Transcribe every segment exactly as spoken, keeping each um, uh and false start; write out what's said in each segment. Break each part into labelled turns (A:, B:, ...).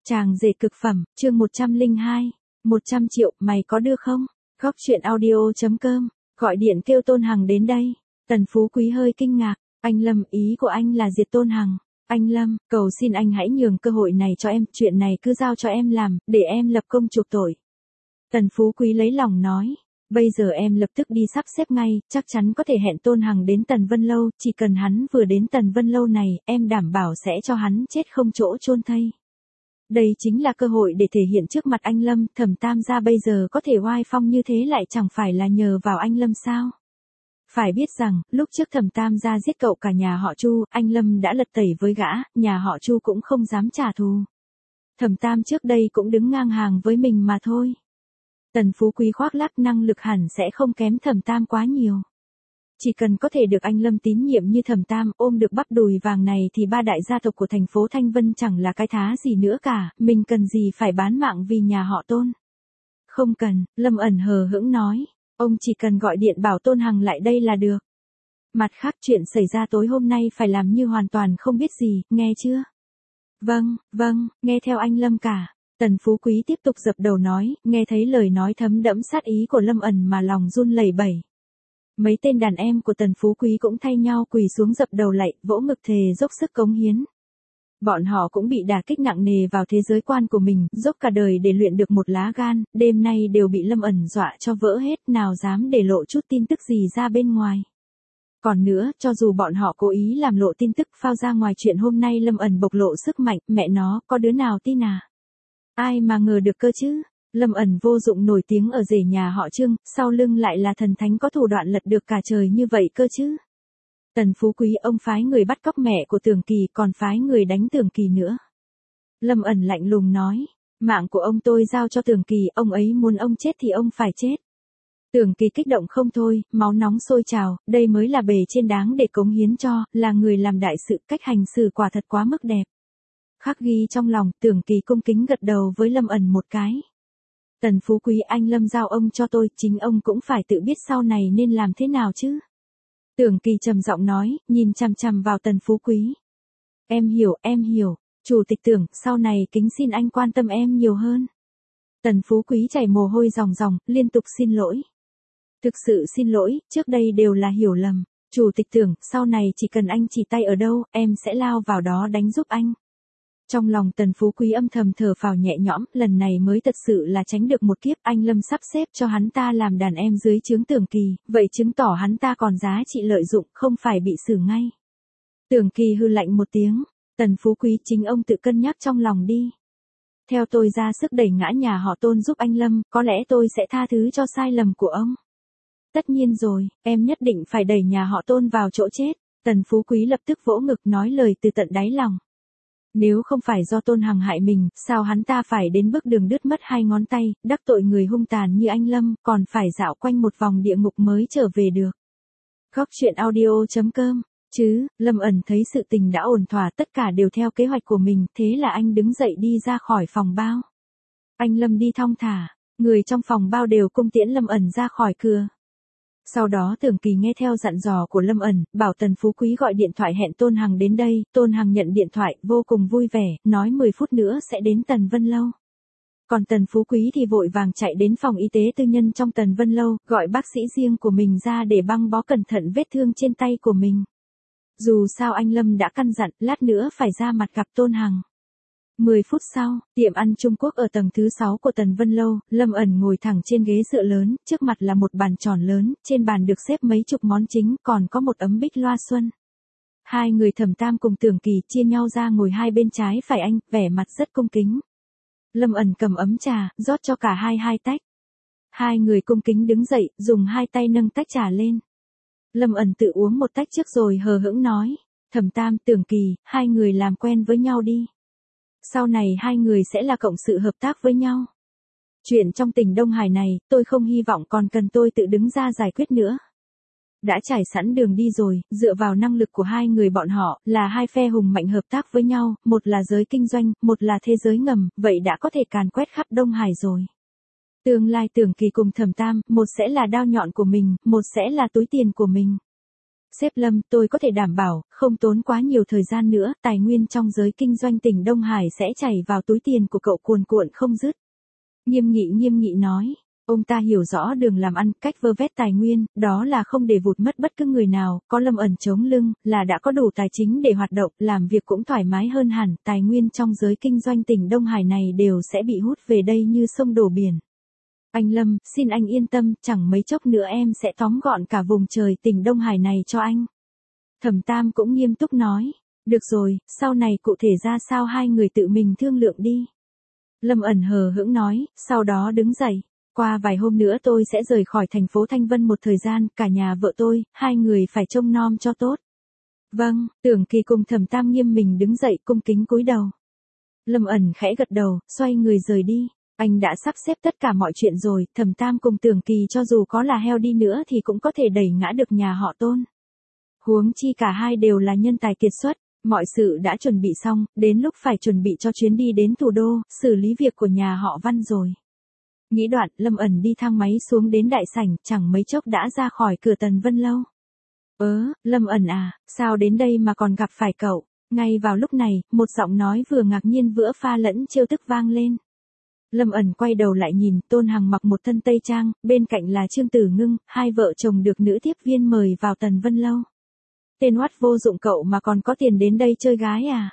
A: Chàng rể cực phẩm, chương một trăm lẻ hai, một trăm triệu, mày có đưa không? Góc chuyện audio.com, gọi điện kêu Tôn Hằng đến đây. Tần Phú Quý hơi kinh ngạc, anh Lâm, ý của anh là diệt Tôn Hằng. Anh Lâm, cầu xin anh hãy nhường cơ hội này cho em, chuyện này cứ giao cho em làm, để em lập công chuộc tội. Tần Phú Quý lấy lòng nói, bây giờ em lập tức đi sắp xếp ngay, chắc chắn có thể hẹn Tôn Hằng đến Tần Vân Lâu, chỉ cần hắn vừa đến Tần Vân Lâu này, em đảm bảo sẽ cho hắn chết không chỗ chôn thây. Đây chính là cơ hội để thể hiện trước mặt anh Lâm, Thẩm Tam gia bây giờ có thể oai phong như thế lại chẳng phải là nhờ vào anh Lâm sao? Phải biết rằng, lúc trước Thẩm Tam gia giết cậu cả nhà họ Chu, anh Lâm đã lật tẩy với gã, nhà họ Chu cũng không dám trả thù. Thẩm Tam trước đây cũng đứng ngang hàng với mình mà thôi. Tần Phú Quý khoác lác năng lực hẳn sẽ không kém Thẩm Tam quá nhiều. Chỉ cần có thể được anh Lâm tín nhiệm như Thẩm Tam, ôm được bắp đùi vàng này thì ba đại gia tộc của thành phố Thanh Vân chẳng là cái thá gì nữa cả, mình cần gì phải bán mạng vì nhà họ Tôn. Không cần, Lâm ẩn hờ hững nói, ông chỉ cần gọi điện bảo Tôn Hằng lại đây là được. Mặt khác chuyện xảy ra tối hôm nay phải làm như hoàn toàn không biết gì, nghe chưa? Vâng, vâng, nghe theo anh Lâm cả. Tần Phú Quý tiếp tục dập đầu nói, nghe thấy lời nói thấm đẫm sát ý của Lâm ẩn mà lòng run lẩy bẩy. Mấy tên đàn em của Tần Phú Quý cũng thay nhau quỳ xuống dập đầu lạy, vỗ ngực thề dốc sức cống hiến. Bọn họ cũng bị đả kích nặng nề vào thế giới quan của mình, dốc cả đời để luyện được một lá gan, đêm nay đều bị Lâm ẩn dọa cho vỡ hết, nào dám để lộ chút tin tức gì ra bên ngoài. Còn nữa, cho dù bọn họ cố ý làm lộ tin tức phao ra ngoài chuyện hôm nay Lâm ẩn bộc lộ sức mạnh, mẹ nó, có đứa nào tin à? Ai mà ngờ được cơ chứ? Lâm ẩn vô dụng nổi tiếng ở rể nhà họ Trương, sau lưng lại là thần thánh có thủ đoạn lật được cả trời như vậy cơ chứ. Tần Phú Quý ông phái người bắt cóc mẹ của Tưởng Kỳ còn phái người đánh Tưởng Kỳ nữa. Lâm ẩn lạnh lùng nói, mạng của ông tôi giao cho Tưởng Kỳ, ông ấy muốn ông chết thì ông phải chết. Tưởng Kỳ kích động không thôi, máu nóng sôi trào, đây mới là bề trên đáng để cống hiến cho, là người làm đại sự, cách hành xử quả thật quá mức đẹp. Khắc ghi trong lòng, Tưởng Kỳ cung kính gật đầu với Lâm ẩn một cái. Tần Phú Quý, anh Lâm giao ông cho tôi, chính ông cũng phải tự biết sau này nên làm thế nào chứ. Tưởng Kỳ trầm giọng nói, nhìn chằm chằm vào Tần Phú Quý. Em hiểu, em hiểu, Chủ tịch Tưởng, sau này kính xin anh quan tâm em nhiều hơn. Tần Phú Quý chảy mồ hôi ròng ròng, liên tục xin lỗi. Thực sự xin lỗi, trước đây đều là hiểu lầm. Chủ tịch Tưởng, sau này chỉ cần anh chỉ tay ở đâu, em sẽ lao vào đó đánh giúp anh. Trong lòng Tần Phú Quý âm thầm thở phào nhẹ nhõm, lần này mới thật sự là tránh được một kiếp, anh Lâm sắp xếp cho hắn ta làm đàn em dưới trướng Tưởng Kỳ, vậy chứng tỏ hắn ta còn giá trị lợi dụng, không phải bị xử ngay. Tưởng Kỳ hư lạnh một tiếng, Tần Phú Quý, chính ông tự cân nhắc trong lòng đi. Theo tôi ra sức đẩy ngã nhà họ Tôn giúp anh Lâm, có lẽ tôi sẽ tha thứ cho sai lầm của ông. Tất nhiên rồi, em nhất định phải đẩy nhà họ Tôn vào chỗ chết. Tần Phú Quý lập tức vỗ ngực nói lời từ tận đáy lòng. Nếu không phải do Tôn Hằng hại mình, sao hắn ta phải đến bước đường đứt mất hai ngón tay, đắc tội người hung tàn như anh Lâm, còn phải dạo quanh một vòng địa ngục mới trở về được. Góc chuyện audio.com, chứ, Lâm ẩn thấy sự tình đã ổn thỏa, tất cả đều theo kế hoạch của mình, thế là anh đứng dậy đi ra khỏi phòng bao. Anh Lâm đi thong thả, người trong phòng bao đều cung tiễn Lâm ẩn ra khỏi cửa. Sau đó Tưởng Kỳ nghe theo dặn dò của Lâm ẩn, bảo Tần Phú Quý gọi điện thoại hẹn Tôn Hằng đến đây, Tôn Hằng nhận điện thoại, vô cùng vui vẻ, nói mười phút nữa sẽ đến Tần Vân Lâu. Còn Tần Phú Quý thì vội vàng chạy đến phòng y tế tư nhân trong Tần Vân Lâu, gọi bác sĩ riêng của mình ra để băng bó cẩn thận vết thương trên tay của mình. Dù sao anh Lâm đã căn dặn, lát nữa phải ra mặt gặp Tôn Hằng. mười phút sau, tiệm ăn Trung Quốc ở tầng thứ sáu của Tần Vân Lâu, Lâm ẩn ngồi thẳng trên ghế dựa lớn, trước mặt là một bàn tròn lớn, trên bàn được xếp mấy chục món chính, còn có một ấm bích loa xuân. Hai người Thẩm Tam cùng Tưởng Kỳ chia nhau ra ngồi hai bên trái phải anh, vẻ mặt rất cung kính. Lâm ẩn cầm ấm trà, rót cho cả hai hai tách. Hai người cung kính đứng dậy, dùng hai tay nâng tách trà lên. Lâm ẩn tự uống một tách trước rồi hờ hững nói, Thẩm Tam, Tưởng Kỳ, hai người làm quen với nhau đi. Sau này hai người sẽ là cộng sự hợp tác với nhau. Chuyện trong tỉnh Đông Hải này, tôi không hy vọng còn cần tôi tự đứng ra giải quyết nữa. Đã trải sẵn đường đi rồi, dựa vào năng lực của hai người bọn họ, là hai phe hùng mạnh hợp tác với nhau, một là giới kinh doanh, một là thế giới ngầm, vậy đã có thể càn quét khắp Đông Hải rồi. Tương lai Tưởng Kỳ cùng Thẩm Tam, một sẽ là đao nhọn của mình, một sẽ là túi tiền của mình. Sếp Lâm, tôi có thể đảm bảo, không tốn quá nhiều thời gian nữa, tài nguyên trong giới kinh doanh tỉnh Đông Hải sẽ chảy vào túi tiền của cậu cuồn cuộn không dứt. Nghiêm Nghị nghiêm nghị nói. Ông ta hiểu rõ đường làm ăn, cách vơ vét tài nguyên, đó là không để vụt mất bất cứ người nào, có Lâm ẩn chống lưng, là đã có đủ tài chính để hoạt động, làm việc cũng thoải mái hơn hẳn, tài nguyên trong giới kinh doanh tỉnh Đông Hải này đều sẽ bị hút về đây như sông đổ biển. Anh Lâm, xin anh yên tâm, chẳng mấy chốc nữa em sẽ tóm gọn cả vùng trời tỉnh Đông Hải này cho anh. Thẩm Tam cũng nghiêm túc nói. Được rồi, sau này cụ thể ra sao hai người tự mình thương lượng đi. Lâm ẩn hờ hững nói, sau đó đứng dậy. Qua vài hôm nữa tôi sẽ rời khỏi thành phố Thanh Vân một thời gian, cả nhà vợ tôi, hai người phải trông nom cho tốt. Vâng, Tưởng Kỳ cùng Thẩm Tam nghiêm mình đứng dậy cung kính cúi đầu. Lâm ẩn khẽ gật đầu, xoay người rời đi. Anh đã sắp xếp tất cả mọi chuyện rồi, Thẩm Tam cùng Tưởng Kỳ cho dù có là heo đi nữa thì cũng có thể đẩy ngã được nhà họ Tôn. Huống chi cả hai đều là nhân tài kiệt xuất, mọi sự đã chuẩn bị xong, đến lúc phải chuẩn bị cho chuyến đi đến thủ đô, xử lý việc của nhà họ Văn rồi. Nghĩ đoạn, Lâm ẩn đi thang máy xuống đến đại sảnh, chẳng mấy chốc đã ra khỏi cửa Tần Vân Lâu. Ớ, Lâm ẩn à, sao đến đây mà còn gặp phải cậu? Ngay vào lúc này, một giọng nói vừa ngạc nhiên vừa pha lẫn trêu tức vang lên. Lâm ẩn quay đầu lại nhìn, Tôn Hằng mặc một thân tây trang, bên cạnh là Trương Tử Ngưng, hai vợ chồng được nữ tiếp viên mời vào Tần Vân Lâu. Tên oát vô dụng cậu mà còn có tiền đến đây chơi gái à?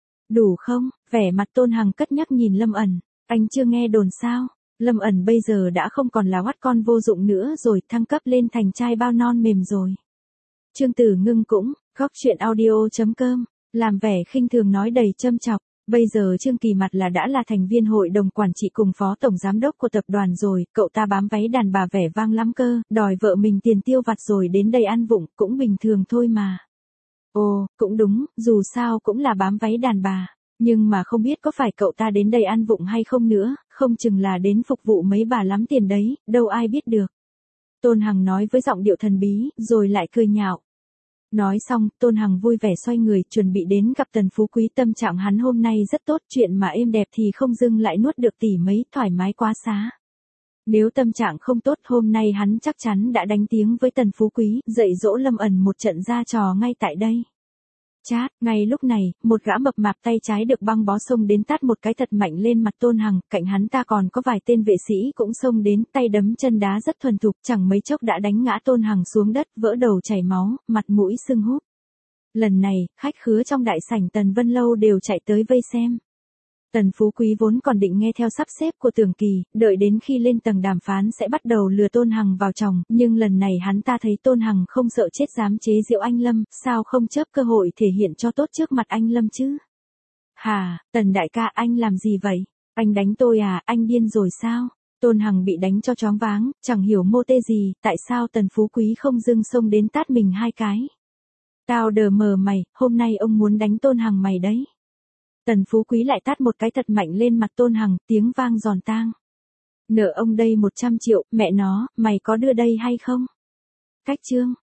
A: Đủ không? Vẻ mặt Tôn Hằng cất nhắc nhìn Lâm ẩn. Anh chưa nghe đồn sao? Lâm ẩn bây giờ đã không còn là oát con vô dụng nữa rồi, thăng cấp lên thành trai bao non mềm rồi. Trương Tử Ngưng cũng, góc chuyện audio chấm com, làm vẻ khinh thường nói đầy châm chọc. Bây giờ Trương Kỳ Mặt là đã là thành viên hội đồng quản trị cùng phó tổng giám đốc của tập đoàn rồi, cậu ta bám váy đàn bà vẻ vang lắm cơ, đòi vợ mình tiền tiêu vặt rồi đến đây ăn vụng, cũng bình thường thôi mà. Ồ, cũng đúng, dù sao cũng là bám váy đàn bà, nhưng mà không biết có phải cậu ta đến đây ăn vụng hay không nữa, không chừng là đến phục vụ mấy bà lắm tiền đấy, đâu ai biết được. Tôn Hằng nói với giọng điệu thần bí, rồi lại cười nhạo. Nói xong, Tôn Hằng vui vẻ xoay người, chuẩn bị đến gặp Tần Phú Quý. Tâm trạng hắn hôm nay rất tốt, chuyện mà êm đẹp thì không dưng lại nuốt được tỷ mấy, thoải mái quá xá. Nếu tâm trạng không tốt, hôm nay hắn chắc chắn đã đánh tiếng với Tần Phú Quý, dạy dỗ Lâm ẩn một trận ra trò ngay tại đây. Chát, ngay lúc này, một gã mập mạp tay trái được băng bó xông đến tát một cái thật mạnh lên mặt Tôn Hằng, cạnh hắn ta còn có vài tên vệ sĩ cũng xông đến, tay đấm chân đá rất thuần thục, chẳng mấy chốc đã đánh ngã Tôn Hằng xuống đất, vỡ đầu chảy máu, mặt mũi sưng húp. Lần này, khách khứa trong đại sảnh Tần Vân Lâu đều chạy tới vây xem. Tần Phú Quý vốn còn định nghe theo sắp xếp của Tưởng Kỳ, đợi đến khi lên tầng đàm phán sẽ bắt đầu lừa Tôn Hằng vào chồng, nhưng lần này hắn ta thấy Tôn Hằng không sợ chết dám chế giễu anh Lâm, sao không chớp cơ hội thể hiện cho tốt trước mặt anh Lâm chứ? Hà, Tần đại ca, anh làm gì vậy? Anh đánh tôi à, anh điên rồi sao? Tôn Hằng bị đánh cho choáng váng, chẳng hiểu mô tê gì, tại sao Tần Phú Quý không dưng xông đến tát mình hai cái? Tao đờ mờ mày, hôm nay ông muốn đánh Tôn Hằng mày đấy. Tần Phú Quý lại tát một cái thật mạnh lên mặt Tôn Hằng, tiếng vang giòn tang. Nợ ông đây một trăm triệu, mẹ nó, mày có đưa đây hay không? Cách chương.